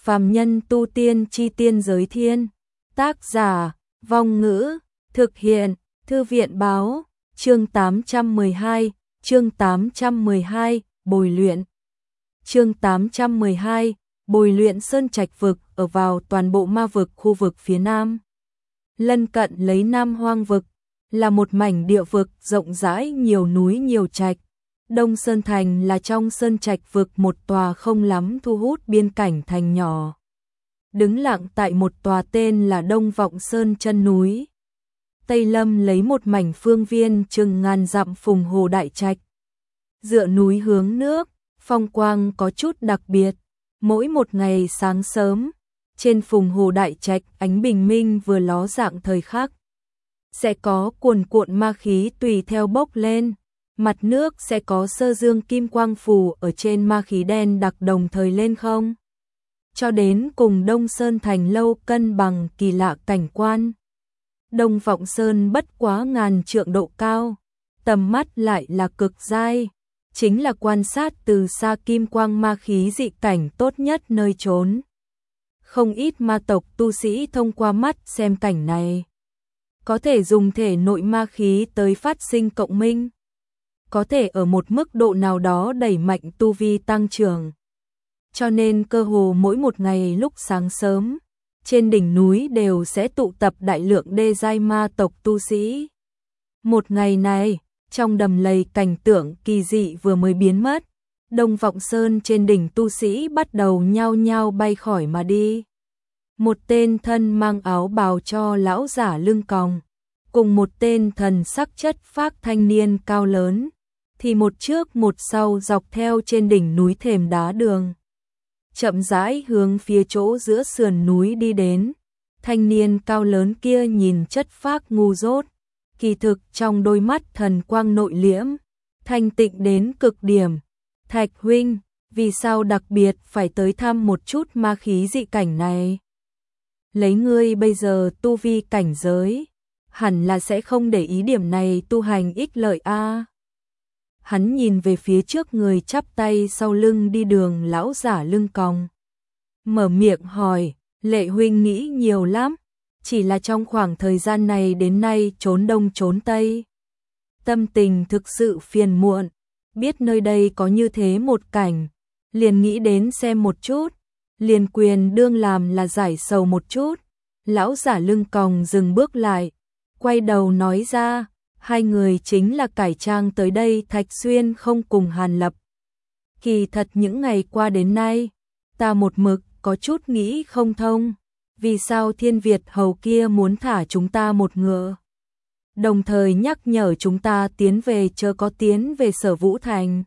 Phàm nhân tu tiên chi tiên giới thiên. Tác giả, Vong Ngữ, thực hiện, Thư viện báo, chương 812, Bồi luyện. Chương 812, Bồi luyện Sơn Trạch vực ở vào toàn bộ ma vực khu vực phía Nam. Lân cận lấy Nam Hoang vực, là một mảnh địa vực rộng rãi nhiều núi nhiều trạch. Đông Sơn Thành là trong Sơn Trạch vực một tòa không lắm thu hút biên cảnh thành nhỏ. Đứng lặng tại một tòa tên là Đông Vọng Sơn chân núi. Tây Lâm lấy một mảnh phương viên chừng ngàn dặm phùng hồ đại trạch. Dựa núi hướng nước, phong quang có chút đặc biệt. Mỗi một ngày sáng sớm, trên phùng hồ đại trạch ánh bình minh vừa ló dạng thời khắc. Sẽ có cuồn cuộn ma khí tùy theo bốc lên. Mặt nước sẽ có sơ dương kim quang phù ở trên ma khí đen đặc đồng thời lên không. Cho đến cùng Đông Sơn Thành lâu cân bằng kỳ lạ cảnh quan. Đông Vọng Sơn bất quá ngàn trượng độ cao, tầm mắt lại là cực dai, chính là quan sát từ xa kim quang ma khí dị cảnh tốt nhất nơi trốn. Không ít ma tộc tu sĩ thông qua mắt xem cảnh này, có thể dùng thể nội ma khí tới phát sinh cộng minh, có thể ở một mức độ nào đó đẩy mạnh tu vi tăng trưởng. Cho nên cơ hồ mỗi một ngày lúc sáng sớm, trên đỉnh núi đều sẽ tụ tập đại lượng đê giai ma tộc tu sĩ. Một ngày này, trong đầm lầy cảnh tượng kỳ dị vừa mới biến mất, Đông Vọng Sơn trên đỉnh tu sĩ bắt đầu nhao nhao bay khỏi mà đi. Một tên thân mang áo bào cho lão giả lưng còng, cùng một tên thần sắc chất phác thanh niên cao lớn, thì một trước một sau dọc theo trên đỉnh núi thềm đá đường. Chậm rãi hướng phía chỗ giữa sườn núi đi đến. Thanh niên cao lớn kia nhìn chất phác ngu dốt, kỳ thực trong đôi mắt thần quang nội liễm, thanh tịnh đến cực điểm. Thạch huynh, vì sao đặc biệt phải tới thăm một chút ma khí dị cảnh này? Lấy ngươi bây giờ tu vi cảnh giới, hẳn là sẽ không để ý điểm này tu hành ích lợi a. Hắn nhìn về phía trước người chắp tay sau lưng đi đường lão giả lưng còng. Mở miệng hỏi, Lệ huynh nghĩ nhiều lắm, chỉ là trong khoảng thời gian này đến nay trốn đông trốn tây. Tâm tình thực sự phiền muộn, biết nơi đây có như thế một cảnh, liền nghĩ đến xem một chút, liền quyền đương làm là giải sầu một chút. Lão giả lưng còng dừng bước lại, quay đầu nói ra, hai người chính là cải trang tới đây Thạch Xuyên không cùng Hàn Lập. Kỳ thật những ngày qua đến nay, ta một mực có chút nghĩ không thông, vì sao Thiên Việt hầu kia muốn thả chúng ta một ngựa, đồng thời nhắc nhở chúng ta tiến về chớ có tiến về Sở Vũ Thành.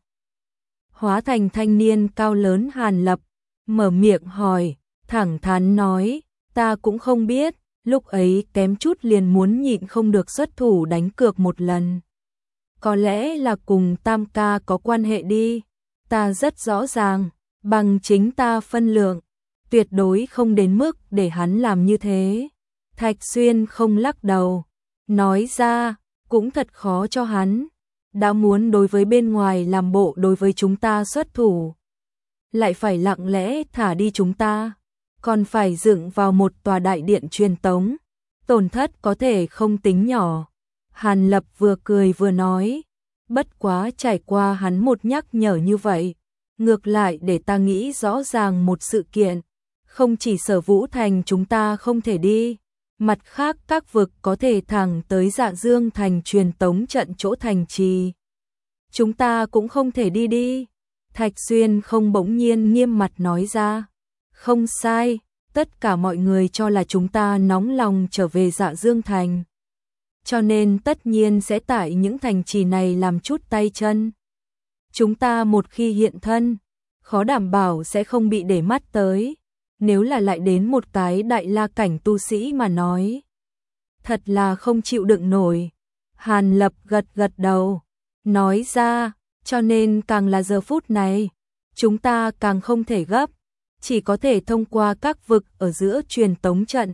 Hóa thành thanh niên cao lớn Hàn Lập, mở miệng hỏi, thẳng thắn nói, ta cũng không biết. Lúc ấy kém chút liền muốn nhịn không được xuất thủ đánh cược một lần. Có lẽ là cùng Tam ca có quan hệ đi. Ta rất rõ ràng, bằng chính ta phân lượng, tuyệt đối không đến mức để hắn làm như thế. Thạch Xuyên không lắc đầu, nói ra, cũng thật khó cho hắn. Đã muốn đối với bên ngoài làm bộ đối với chúng ta xuất thủ, lại phải lặng lẽ thả đi chúng ta. Còn phải dựng vào một tòa đại điện truyền tống, tổn thất có thể không tính nhỏ. Hàn Lập vừa cười vừa nói, bất quá trải qua hắn một nhắc nhở như vậy, ngược lại để ta nghĩ rõ ràng một sự kiện, không chỉ Sở Vũ Thành chúng ta không thể đi, mặt khác các vực có thể thẳng tới Dạ Dương Thành truyền tống trận chỗ thành trì. Chúng ta cũng không thể đi đi. Thạch Xuyên không bỗng nhiên nghiêm mặt nói ra. Không sai, tất cả mọi người cho là chúng ta nóng lòng trở về Dạ Dương Thành. Cho nên tất nhiên sẽ tại những thành trì này làm chút tay chân. Chúng ta một khi hiện thân, khó đảm bảo sẽ không bị để mắt tới. Nếu là lại đến một cái đại la cảnh tu sĩ mà nói, thật là không chịu đựng nổi. Hàn Lập gật gật đầu, nói ra, cho nên càng là giờ phút này, chúng ta càng không thể gấp. Chỉ có thể thông qua các vực ở giữa truyền tống trận,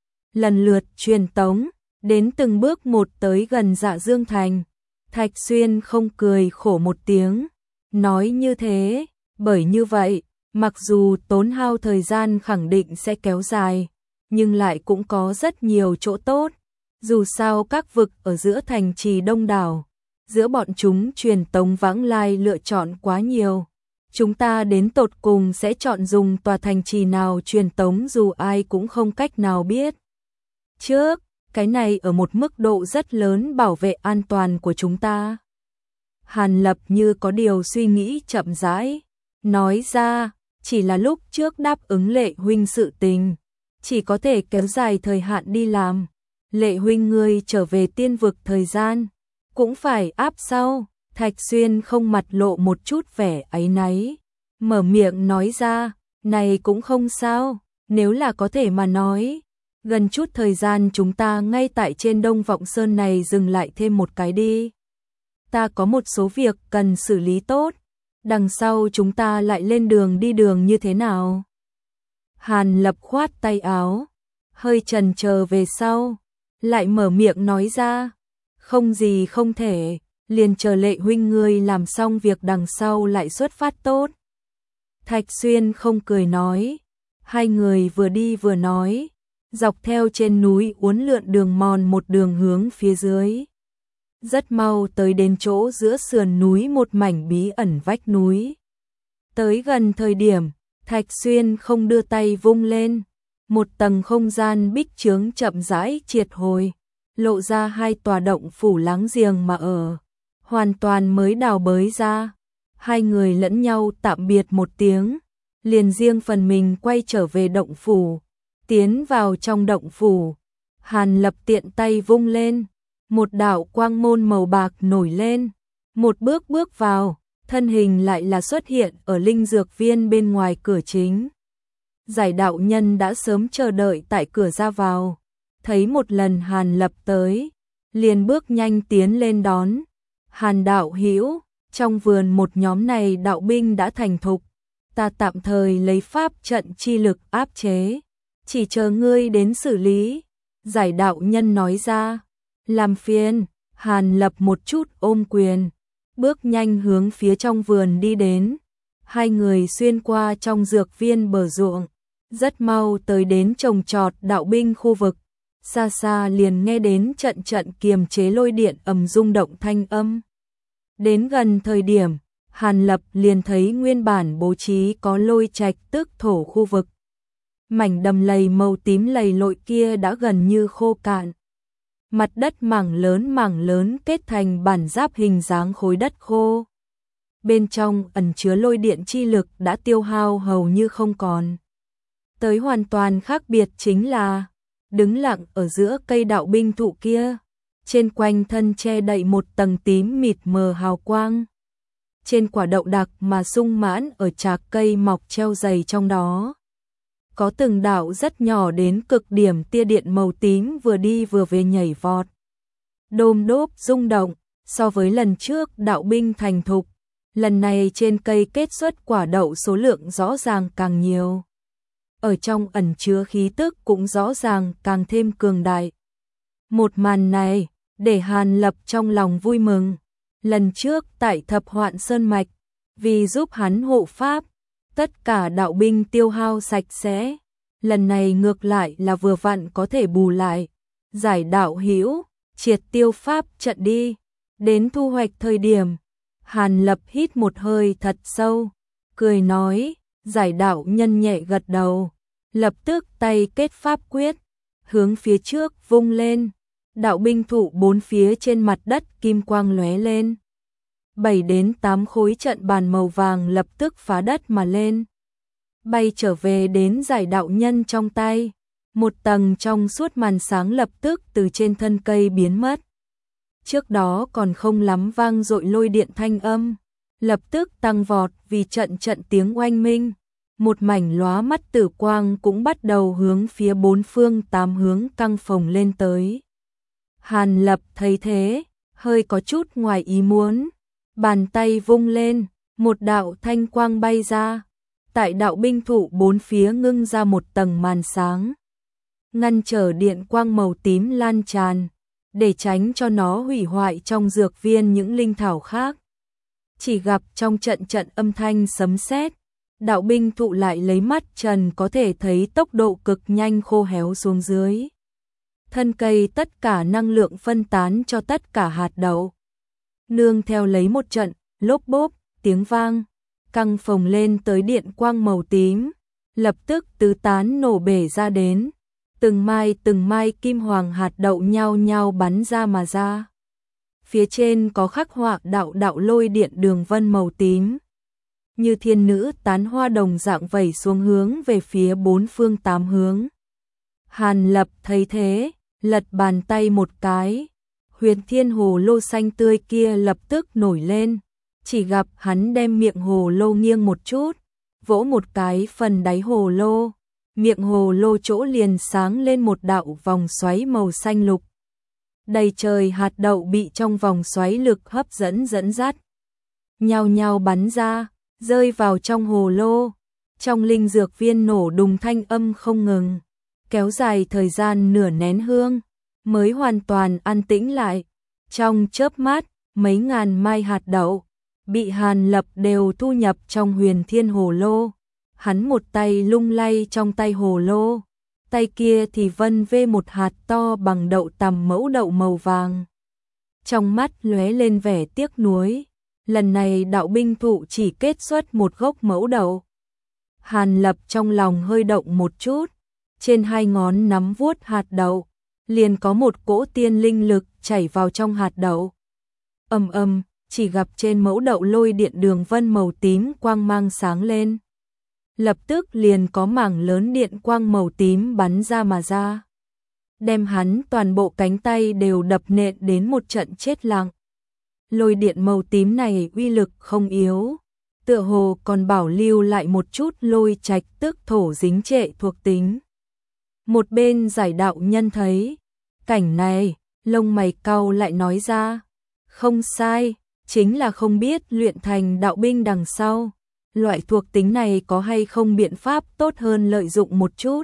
lần lượt truyền tống, đến từng bước một tới gần Dạ Dương Thành. Thạch Xuyên không cười khổ một tiếng, nói như thế, bởi như vậy, Mặc dù tốn hao thời gian khẳng định sẽ kéo dài, nhưng lại cũng có rất nhiều chỗ tốt. Dù sao các vực ở giữa thành trì đông đảo, giữa bọn chúng truyền tống vãng lai lựa chọn quá nhiều. Chúng ta đến tột cùng sẽ chọn dùng tòa thành trì nào truyền tống dù ai cũng không cách nào biết. Trước, cái này ở một mức độ rất lớn bảo vệ an toàn của chúng ta. Hàn Lập như có điều suy nghĩ chậm rãi, nói ra, chỉ là lúc trước đáp ứng Lệ huynh sự tình, chỉ có thể kéo dài thời hạn đi làm. Lệ huynh ngươi trở về tiên vực thời gian, cũng phải áp sau. Thạch Xuyên không mặt lộ một chút vẻ áy náy, mở miệng nói ra, này cũng không sao, nếu là có thể mà nói. Gần chút thời gian chúng ta ngay tại trên Đông Vọng Sơn này dừng lại thêm một cái đi. Ta có một số việc cần xử lý tốt, đằng sau chúng ta lại lên đường đi đường như thế nào? Hàn Lập khoát tay áo, hơi chần chờ về sau, lại mở miệng nói ra, không gì không thể, liền chờ Lệ huynh ngươi làm xong việc đằng sau lại xuất phát tốt. Thạch Xuyên không cười nói, hai người vừa đi vừa nói, dọc theo trên núi uốn lượn đường mòn một đường hướng phía dưới. Rất mau tới đến chỗ giữa sườn núi một mảnh bí ẩn vách núi. Tới gần thời điểm, Thạch Xuyên không đưa tay vung lên, một tầng không gian bích chướng chậm rãi triệt hồi, lộ ra hai tòa động phủ láng giềng mà ở, hoàn toàn mới đào bới ra. Hai người lẫn nhau tạm biệt một tiếng, liền riêng phần mình quay trở về động phủ. Tiến vào trong động phủ, Hàn Lập tiện tay vung lên, một đạo quang môn màu bạc nổi lên, một bước bước vào, thân hình lại là xuất hiện ở linh dược viên bên ngoài cửa chính. Giải đạo nhân đã sớm chờ đợi tại cửa ra vào, thấy một lần Hàn Lập tới, liền bước nhanh tiến lên đón. Hàn đạo hữu, trong vườn một nhóm này đạo binh đã thành thục, ta tạm thời lấy pháp trận chi lực áp chế, chỉ chờ ngươi đến xử lý. Giải đạo nhân nói ra, làm phiền. Hàn Lập một chút ôm quyền, bước nhanh hướng phía trong vườn đi đến. Hai người xuyên qua trong dược viên bờ ruộng, rất mau tới đến trồng trọt đạo binh khu vực. Xa xa liền nghe đến trận trận kiềm chế lôi điện ầm rung động thanh âm. Đến gần thời điểm, Hàn Lập liền thấy nguyên bản bố trí có lôi trạch tức thổ khu vực. Mảnh đầm lầy màu tím lầy lội kia đã gần như khô cạn. Mặt đất mảng lớn kết thành bản giáp hình dáng khối đất khô. Bên trong ẩn chứa lôi điện chi lực đã tiêu hao hầu như không còn. Tới hoàn toàn khác biệt chính là, đứng lặng ở giữa cây đạo binh thụ kia, trên quanh thân che đậy một tầng tím mịt mờ hào quang. Trên quả đậu đặc mà sung mãn ở trạc cây mọc treo dày trong đó. Có từng đạo rất nhỏ đến cực điểm tia điện màu tím vừa đi vừa về nhảy vọt. Đôm đốp rung động, so với lần trước đạo binh thành thục, lần này trên cây kết xuất quả đậu số lượng rõ ràng càng nhiều. Ở trong ẩn chứa khí tức cũng rõ ràng càng thêm cường đại. Một màn này, để Hàn Lập trong lòng vui mừng. Lần trước tại Thập Hoạn Sơn Mạch, vì giúp hắn hộ pháp, tất cả đạo binh tiêu hao sạch sẽ. Lần này ngược lại là vừa vặn có thể bù lại. Giải đạo hữu, triệt tiêu pháp trận đi. Đến thu hoạch thời điểm, Hàn Lập hít một hơi thật sâu, cười nói, giải đạo nhân nhẹ gật đầu, lập tức tay kết pháp quyết, hướng phía trước vung lên. Đạo binh thụ bốn phía trên mặt đất kim quang lóe lên. 7 đến 8 khối trận bàn màu vàng lập tức phá đất mà lên, bay trở về đến giải đạo nhân trong tay. Một tầng trong suốt màn sáng lập tức từ trên thân cây biến mất. Trước đó còn không lắm vang dội lôi điện thanh âm, lập tức tăng vọt vì trận tiếng oanh minh. Một mảnh lóa mắt tử quang cũng bắt đầu hướng phía bốn phương tám hướng căng phồng lên tới. Hàn Lập thấy thế, hơi có chút ngoài ý muốn, bàn tay vung lên, một đạo thanh quang bay ra, tại đạo binh thụ bốn phía ngưng ra một tầng màn sáng, ngăn trở điện quang màu tím lan tràn, để tránh cho nó hủy hoại trong dược viên những linh thảo khác. Chỉ gặp trong trận âm thanh sấm sét, đạo binh thụ lại lấy mắt trần có thể thấy tốc độ cực nhanh khô héo xuống dưới. Thân cây tất cả năng lượng phân tán cho tất cả hạt đậu. Nương theo lấy một trận, lốp bốp, tiếng vang, căng phồng lên tới điện quang màu tím, lập tức tứ tán nổ bể ra đến. Từng mai kim hoàng hạt đậu nhao nhao bắn ra mà ra. Phía trên có khắc họa đạo đạo lôi điện đường vân màu tím. Như thiên nữ tán hoa đồng dạng vẩy xuống hướng về phía bốn phương tám hướng. Hàn Lập thấy thế, lật bàn tay một cái. Huyền thiên hồ lô xanh tươi kia lập tức nổi lên. Chỉ gặp hắn đem miệng hồ lô nghiêng một chút, vỗ một cái phần đáy hồ lô. Miệng hồ lô chỗ liền sáng lên một đạo vòng xoáy màu xanh lục. Đầy trời hạt đậu bị trong vòng xoáy lực hấp dẫn dẫn dắt. Nhao nhao bắn ra, rơi vào trong hồ lô. Trong linh dược viên nổ đùng thanh âm không ngừng. Kéo dài thời gian nửa nén hương, mới hoàn toàn an tĩnh lại. Trong chớp mắt, mấy ngàn mai hạt đậu bị Hàn Lập đều thu nhập trong huyền thiên hồ lô. Hắn một tay lung lay trong tay hồ lô, tay kia thì vân vê một hạt to bằng đậu tằm mẫu đậu màu vàng. Trong mắt lóe lên vẻ tiếc nuối, lần này đạo binh thụ chỉ kết xuất một gốc mẫu đậu. Hàn Lập trong lòng hơi động một chút, trên hai ngón nắm vuốt hạt đậu, liền có một cỗ tiên linh lực chảy vào trong hạt đậu. Ầm ầm, chỉ gặp trên mẫu đậu lôi điện đường vân màu tím quang mang sáng lên. Lập tức liền có mảng lớn điện quang màu tím bắn ra mà ra. Đem hắn toàn bộ cánh tay đều đập nện đến một trận chết lặng. Lôi điện màu tím này uy lực không yếu, tựa hồ còn bảo lưu lại một chút lôi trạch tức thổ dính trệ thuộc tính. Một bên giải đạo nhân thấy cảnh này, lông mày cau lại nói ra, không sai, chính là không biết luyện thành đạo binh đằng sau, loại thuộc tính này có hay không biện pháp tốt hơn lợi dụng một chút.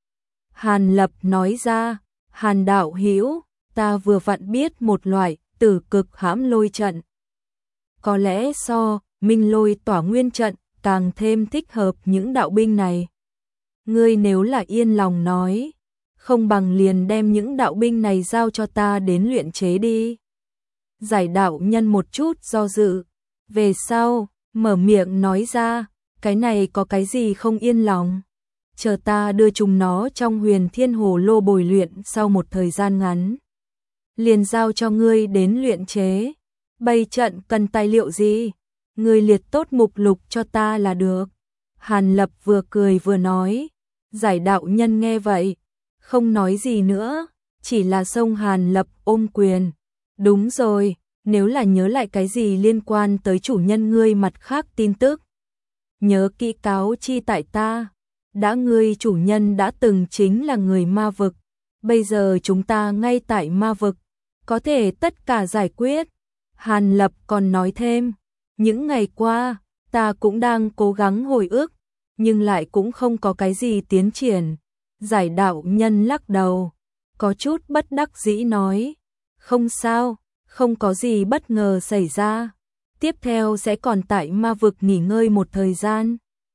Hàn Lập nói ra, Hàn đạo hữu, ta vừa vặn biết một loại tử cực hãm lôi trận. Có lẽ so minh lôi tỏa nguyên trận càng thêm thích hợp những đạo binh này. Ngươi nếu là yên lòng nói, không bằng liền đem những đạo binh này giao cho ta đến luyện chế đi. Giải đạo nhân một chút do dự, về sau, mở miệng nói ra, cái này có cái gì không yên lòng. Chờ ta đưa chúng nó trong huyền thiên hồ lô bồi luyện sau một thời gian ngắn. Liền giao cho ngươi đến luyện chế. Bày trận cần tài liệu gì? Ngươi liệt tốt mục lục cho ta là được. Hàn Lập vừa cười vừa nói. Giải đạo nhân nghe vậy, không nói gì nữa, chỉ là xông Hàn Lập ôm quyền. Đúng rồi, nếu là nhớ lại cái gì liên quan tới chủ nhân ngươi mặt khác tin tức, nhớ kỹ cáo chi tại ta. Đã ngươi chủ nhân đã từng chính là người ma vực, bây giờ chúng ta ngay tại ma vực, có thể tất cả giải quyết. Hàn Lập còn nói thêm, những ngày qua, ta cũng đang cố gắng hồi ức, nhưng lại cũng không có cái gì tiến triển. Giải đạo nhân lắc đầu, có chút bất đắc dĩ nói, không sao, không có gì bất ngờ xảy ra, tiếp theo sẽ còn tại ma vực nghỉ ngơi một thời gian.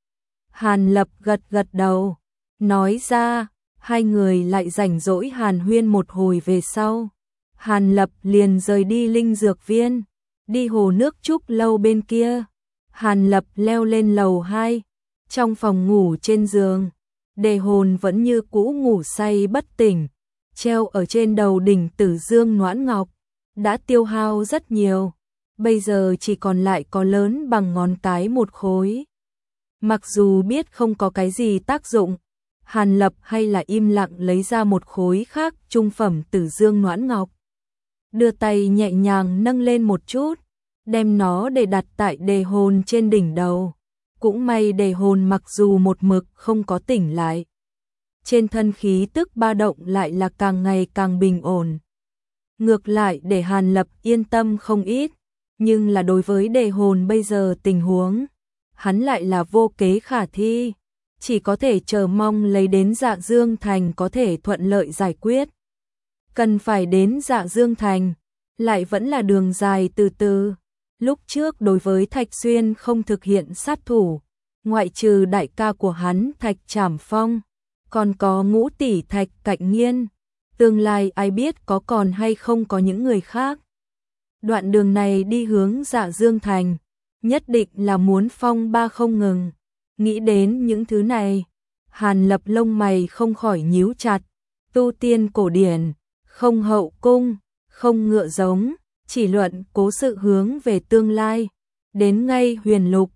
Hàn Lập gật gật đầu, nói ra, hai người lại rảnh rỗi hàn huyên một hồi về sau. Hàn Lập liền rời đi linh dược viên, đi hồ nước trúc lâu bên kia. Hàn Lập leo lên lầu 2, trong phòng ngủ trên giường, đề hồn vẫn như cũ ngủ say bất tỉnh, treo ở trên đầu đỉnh Tử Dương Noãn Ngọc, đã tiêu hao rất nhiều, bây giờ chỉ còn lại có lớn bằng ngón cái một khối. Mặc dù biết không có cái gì tác dụng, Hàn Lập hay là im lặng lấy ra một khối khác trung phẩm Tử Dương Noãn Ngọc. Đưa tay nhẹ nhàng nâng lên một chút, đem nó để đặt tại đề hồn trên đỉnh đầu. Cũng may đề hồn mặc dù một mực không có tỉnh lại, trên thân khí tức ba động lại là càng ngày càng bình ổn. Ngược lại để Hàn Lập yên tâm không ít, nhưng là đối với đề hồn bây giờ tình huống, hắn lại là vô kế khả thi, chỉ có thể chờ mong lấy đến Dạ Dương Thành có thể thuận lợi giải quyết. Cần phải đến Dạ Dương Thành, lại vẫn là đường dài từ từ. Lúc trước đối với Thạch Xuyên không thực hiện sát thủ, ngoại trừ đại ca của hắn Thạch Trảm Phong, còn có Ngũ tỷ Thạch Cạnh Nghiên, tương lai ai biết có còn hay không có những người khác. Đoạn đường này đi hướng Dạ Dương Thành, nhất định là muốn phong ba không ngừng. Nghĩ đến những thứ này, Hàn Lập lông mày không khỏi nhíu chặt. Tu tiên cổ điển, không hậu cung, không ngựa giống, chỉ luận cố sự hướng về tương lai. Đến ngay Huyền Lục,